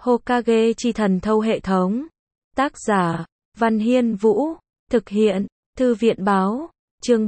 Hokage chi thần thâu hệ thống. Tác giả, Văn Hiên Vũ. Thực hiện, Thư viện Báo. Chương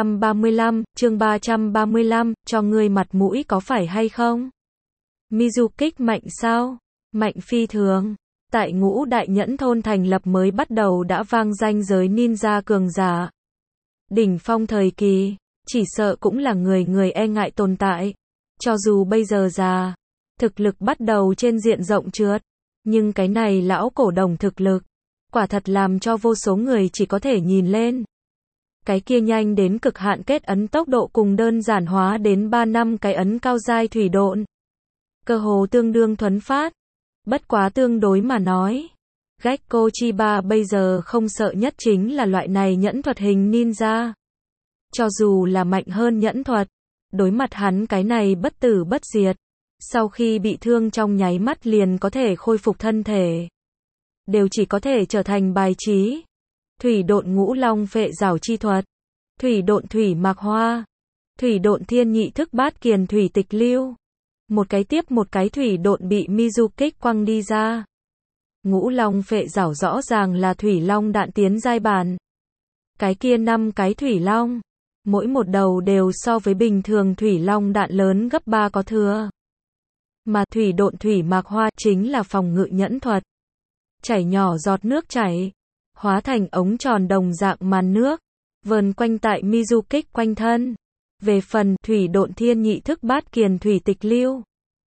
335, cho ngươi mặt mũi có phải hay không? Mizukik mạnh sao? Mạnh phi thường. Tại Ngũ Đại Nhẫn thôn thành lập mới bắt đầu đã vang danh giới ninja cường giả. Đỉnh phong thời kỳ, chỉ sợ cũng là người e ngại tồn tại. Cho dù bây giờ già, thực lực bắt đầu trên diện rộng trượt, nhưng cái này lão cổ đồng thực lực, quả thật làm cho vô số người chỉ có thể nhìn lên. Cái kia nhanh đến cực hạn kết ấn tốc độ cùng đơn giản hóa đến 3 năm cái ấn cao giai thủy độn. Cơ hồ tương đương thuấn phát. Bất quá tương đối mà nói, Gekko Chiba bây giờ không sợ nhất chính là loại này nhẫn thuật hình ninja. Cho dù là mạnh hơn nhẫn thuật, đối mặt hắn cái này bất tử bất diệt, sau khi bị thương trong nháy mắt liền có thể khôi phục thân thể, đều chỉ có thể trở thành bài trí. Thủy độn ngũ long phệ rảo chi thuật, thủy độn thủy mạc hoa, thủy độn thiên nhị thức bát kiền thủy tịch lưu. Một cái tiếp một cái thủy độn bị Mizukik quăng đi ra. Ngũ long phệ rảo rõ ràng là thủy long đạn tiến giai bản. Cái kia 5 cái thủy long, mỗi một đầu đều so với bình thường thủy long đạn lớn gấp 3 có thừa. Mà thủy độn thủy mạc hoa chính là phòng ngự nhẫn thuật. Chảy nhỏ giọt nước chảy, hóa thành ống tròn đồng dạng màn nước, vờn quanh tại Mizukik quanh thân. Về phần thủy độn thiên nhị thức bát kiền thủy tịch lưu,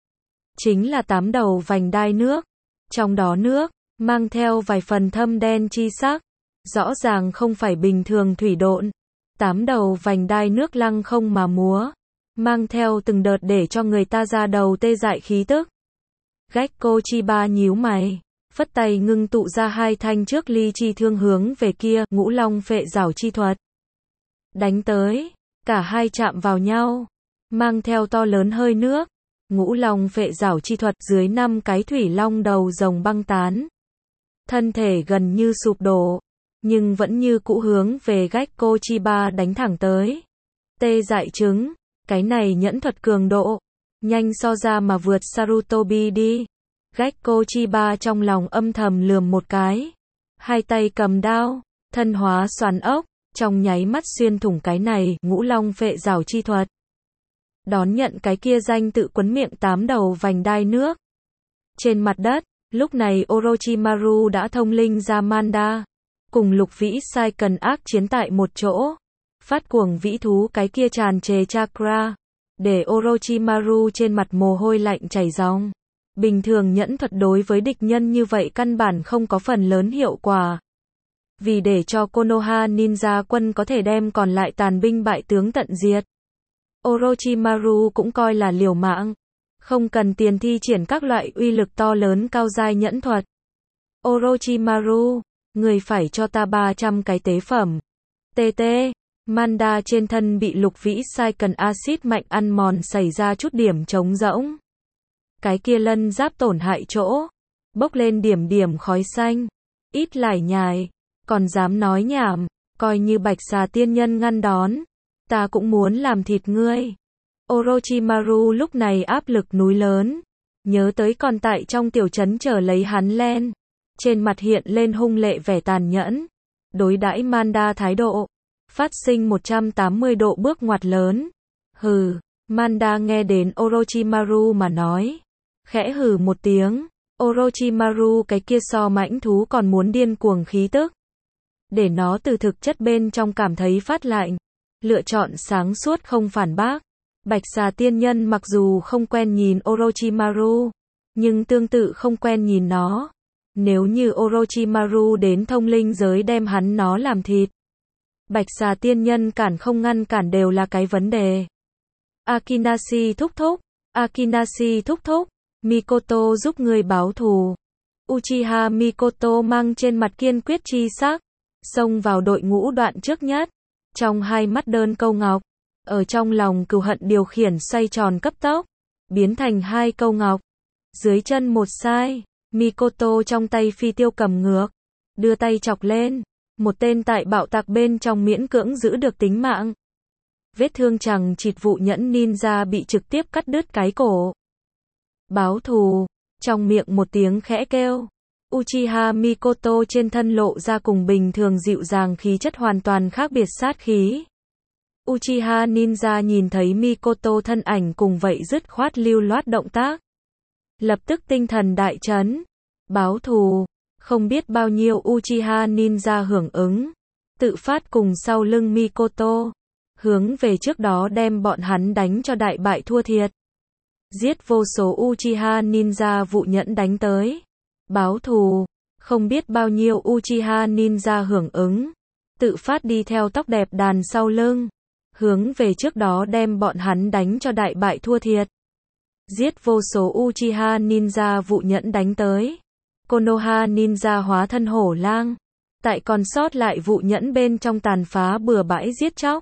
chính là 8 đầu vành đai nước, trong đó nước mang theo vài phần thâm đen chi sắc, rõ ràng không phải bình thường thủy độn. 8 đầu vành đai nước lăng không mà múa, mang theo từng đợt để cho người ta ra đầu tê dại khí tức. Gekko Chiba nhíu mày, phất tay ngưng tụ ra 2 thanh trước ly chi thương hướng về kia ngũ long phệ rảo chi thuật. Đánh tới, cả hai chạm vào nhau, mang theo to lớn hơi nước. Ngũ long phệ rảo chi thuật dưới 5 cái thủy long đầu rồng băng tán. Thân thể gần như sụp đổ, nhưng vẫn như cũ hướng về Gekko Chiba đánh thẳng tới. Tê dại trứng, cái này nhẫn thuật cường độ, nhanh so ra mà vượt Sarutobi đi. Gekko Chiba trong lòng âm thầm lườm một cái. Hai tay cầm đao, thân hóa xoắn ốc, trong nháy mắt xuyên thủng cái này ngũ long phệ rảo chi thuật. Đón nhận cái kia danh tự quấn miệng 8 đầu vành đai nước. Trên mặt đất, lúc này Orochimaru đã thông linh ra Manda, cùng Lục Vĩ Sai cần ác chiến tại một chỗ. Phát cuồng vĩ thú cái kia tràn trề chakra, để Orochimaru trên mặt mồ hôi lạnh chảy ròng. Bình thường nhẫn thuật đối với địch nhân như vậy căn bản không có phần lớn hiệu quả. Vì để cho Konoha Ninja quân có thể đem còn lại tàn binh bại tướng tận diệt, Orochimaru cũng coi là liều mạng, không cần tiền thi triển các loại uy lực to lớn cao giai nhẫn thuật. Orochimaru, người phải cho ta 300 cái tế phẩm. TT, Manda trên thân bị Lục Vĩ Sai cần axit mạnh ăn mòn xảy ra chút điểm trống rỗng. Cái kia lân giáp tổn hại chỗ, bốc lên điểm điểm khói xanh. Ít lải nhải, còn dám nói nhảm, coi như Bạch Xà tiên nhân ngăn đón, ta cũng muốn làm thịt ngươi. Orochimaru lúc này áp lực núi lớn, nhớ tới còn tại trong tiểu trấn chờ lấy hắn lên, trên mặt hiện lên hung lệ vẻ tàn nhẫn, đối đãi Manda thái độ, phát sinh 180 độ bước ngoặt lớn. Hừ, Manda nghe đến Orochimaru mà nói, khẽ hừ một tiếng. Orochimaru cái kia so mãnh thú còn muốn điên cuồng khí tức, để nó từ thực chất bên trong cảm thấy phát lạnh, lựa chọn sáng suốt không phản bác. Bạch Xà tiên nhân mặc dù không quen nhìn Orochimaru, nhưng tương tự không quen nhìn nó. Nếu như Orochimaru đến thông linh giới đem hắn nó làm thịt, Bạch Xà tiên nhân cản không ngăn cản đều là cái vấn đề. Akinashi thúc thúc, Akinashi thúc thúc, Mikoto giúp người báo thù. Uchiha Mikoto mang trên mặt kiên quyết chi sắc, xông vào đội ngũ đoạn trước nhất, trong hai mắt đơn câu ngọc, ở trong lòng cừu hận điều khiển xoay tròn cấp tốc, biến thành 2 câu ngọc. Dưới chân một sai, Mikoto trong tay phi tiêu cầm ngược, đưa tay chọc lên, một tên tại bạo tạc bên trong miễn cưỡng giữ được tính mạng. Vết thương chằng chịt vụ nhẫn ninja bị trực tiếp cắt đứt cái cổ. Báo thù, trong miệng một tiếng khẽ kêu. Uchiha Mikoto trên thân lộ ra cùng bình thường dịu dàng khí chất hoàn toàn khác biệt sát khí. Uchiha Ninja nhìn thấy Mikoto thân ảnh cùng vậy dứt khoát lưu loát động tác. Lập tức tinh thần đại chấn. Báo thù. Không biết bao nhiêu Uchiha Ninja hưởng ứng. Tự phát cùng sau lưng Mikoto. Hướng về trước đó đem bọn hắn đánh cho đại bại thua thiệt. Giết vô số Uchiha Ninja vụ nhẫn đánh tới. Báo thù. Không biết bao nhiêu Uchiha Ninja hưởng ứng. Tự phát đi theo tóc đẹp đàn sau lưng. Hướng về trước đó đem bọn hắn đánh cho đại bại thua thiệt. Giết vô số Uchiha Ninja vụ nhẫn đánh tới. Konoha Ninja hóa thân hổ lang. Tại còn sót lại vụ nhẫn bên trong tàn phá bừa bãi giết chóc.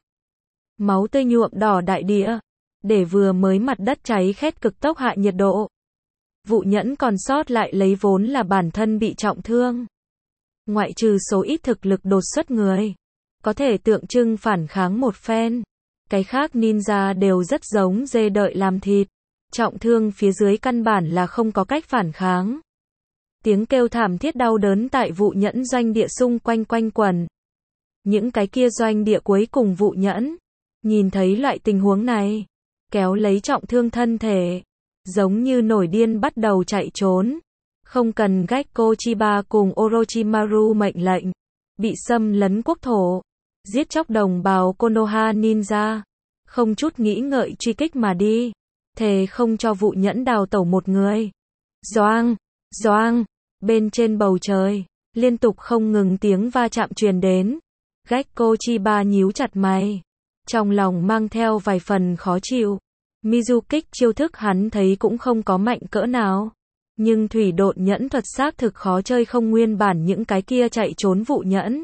Máu tươi nhuộm đỏ đại địa. Để vừa mới mặt đất cháy khét cực tốc hạ nhiệt độ. Vụ nhẫn còn sót lại lấy vốn là bản thân bị trọng thương. Ngoại trừ số ít thực lực đột xuất người. Có thể tượng trưng phản kháng một phen. Cái khác ninja đều rất giống dê đợi làm thịt. Trọng thương phía dưới căn bản là không có cách phản kháng. Tiếng kêu thảm thiết đau đớn tại vụ nhẫn doanh địa xung quanh quanh quẩn. Những cái kia doanh địa cuối cùng vụ nhẫn. Nhìn thấy loại tình huống này. Kéo lấy trọng thương thân thể. Giống như nổi điên bắt đầu chạy trốn. Không cần Gekko Chiba cùng Orochimaru mệnh lệnh. Bị xâm lấn quốc thổ. Giết chóc đồng bào Konoha Ninja. Không chút nghĩ ngợi truy kích mà đi. Thề không cho vụ nhẫn đào tẩu một người. Doang, doang. Bên trên bầu trời. Liên tục không ngừng tiếng va chạm truyền đến. Gekko Chiba nhíu chặt mày. Trong lòng mang theo vài phần khó chịu. Mizukik chiêu thức hắn thấy cũng không có mạnh cỡ nào. Nhưng thủy độn nhẫn thuật xác thực khó chơi không nguyên bản những cái kia chạy trốn vụ nhẫn.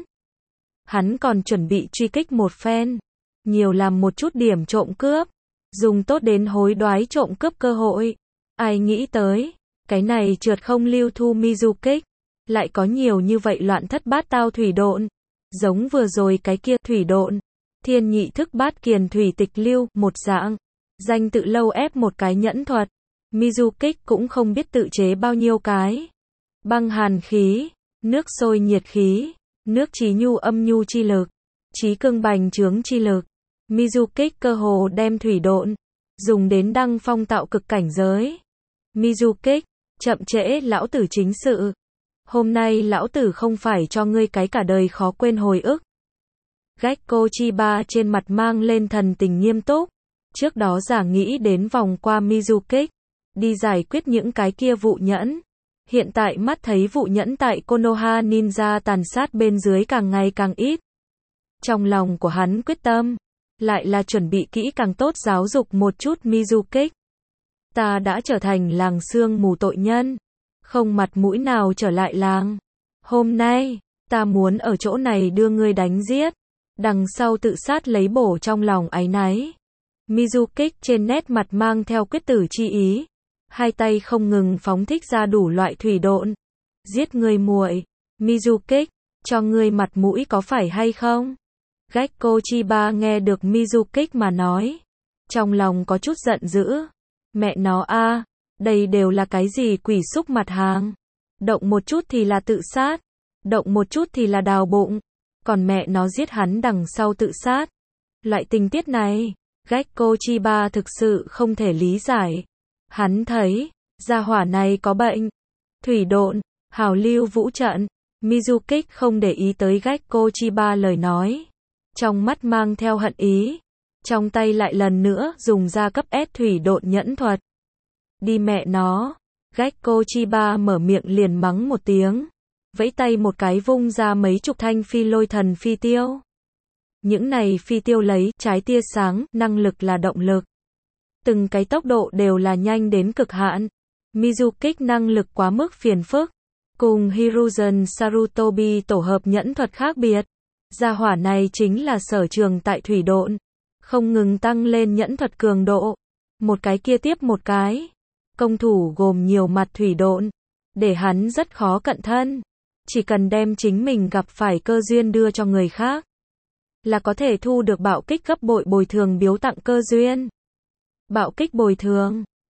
Hắn còn chuẩn bị truy kích một phen. Nhiều làm một chút điểm trộm cướp. Dùng tốt đến hối đoái trộm cướp cơ hội. Ai nghĩ tới. Cái này trượt không lưu thu Mizukik. Lại có nhiều như vậy loạn thất bát tao thủy độn. Giống vừa rồi cái kia thủy độn. Thiên nhị thức bát kiền thủy tịch lưu, một dạng. Danh tự lâu ép một cái nhẫn thuật. Mizukik cũng không biết tự chế bao nhiêu cái. Băng hàn khí, nước sôi nhiệt khí, nước trí nhu âm nhu chi lực, trí cương bành trướng chi lực. Mizukik cơ hồ đem thủy độn dùng đến đăng phong tạo cực cảnh giới. Mizukik, chậm trễ lão tử chính sự. Hôm nay lão tử không phải cho ngươi cái cả đời khó quên hồi ức. Gekko Chiba trên mặt mang lên thần tình nghiêm túc. Trước đó giả nghĩ đến vòng qua Mizukik, đi giải quyết những cái kia vụ nhẫn. Hiện tại mắt thấy vụ nhẫn tại Konoha Ninja tàn sát bên dưới càng ngày càng ít. Trong lòng của hắn quyết tâm, lại là chuẩn bị kỹ càng tốt giáo dục một chút Mizukik. Ta đã trở thành làng sương mù tội nhân, không mặt mũi nào trở lại làng. Hôm nay, ta muốn ở chỗ này đưa ngươi đánh giết, đằng sau tự sát lấy bổ trong lòng áy náy. Mizukik trên nét mặt mang theo quyết tử chi ý, hai tay không ngừng phóng thích ra đủ loại thủy độn. Giết ngươi muội, Mizukik, cho ngươi mặt mũi có phải hay không? Gekko Chiba nghe được Mizukik mà nói, trong lòng có chút giận dữ. Mẹ nó a, đây đều là cái gì quỷ xúc mặt hàng? Động một chút thì là tự sát, động một chút thì là đào bụng, còn mẹ nó giết hắn đằng sau tự sát. Loại tình tiết này, Gekko Chiba thực sự không thể lý giải. Hắn thấy, gia hỏa này có bệnh. Thủy độn, hào lưu vũ trận. Mizukik không để ý tới Gekko Chiba lời nói. Trong mắt mang theo hận ý. Trong tay lại lần nữa dùng ra cấp S thủy độn nhẫn thuật. Đi mẹ nó. Gekko Chiba mở miệng liền mắng một tiếng. Vẫy tay một cái vung ra mấy chục thanh phi lôi thần phi tiêu. Những này phi tiêu lấy trái tia sáng, năng lực là động lực. Từng cái tốc độ đều là nhanh đến cực hạn. Mizukik năng lực quá mức phiền phức. Cùng Hiruzen Sarutobi tổ hợp nhẫn thuật khác biệt. Gia hỏa này chính là sở trường tại thủy độn. Không ngừng tăng lên nhẫn thuật cường độ. Một cái kia tiếp một cái. Công thủ gồm nhiều mặt thủy độn. Để hắn rất khó cận thân. Chỉ cần đem chính mình gặp phải cơ duyên đưa cho người khác. Là có thể thu được bạo kích gấp bội bồi thường biếu tặng cơ duyên. Bạo kích bồi thường.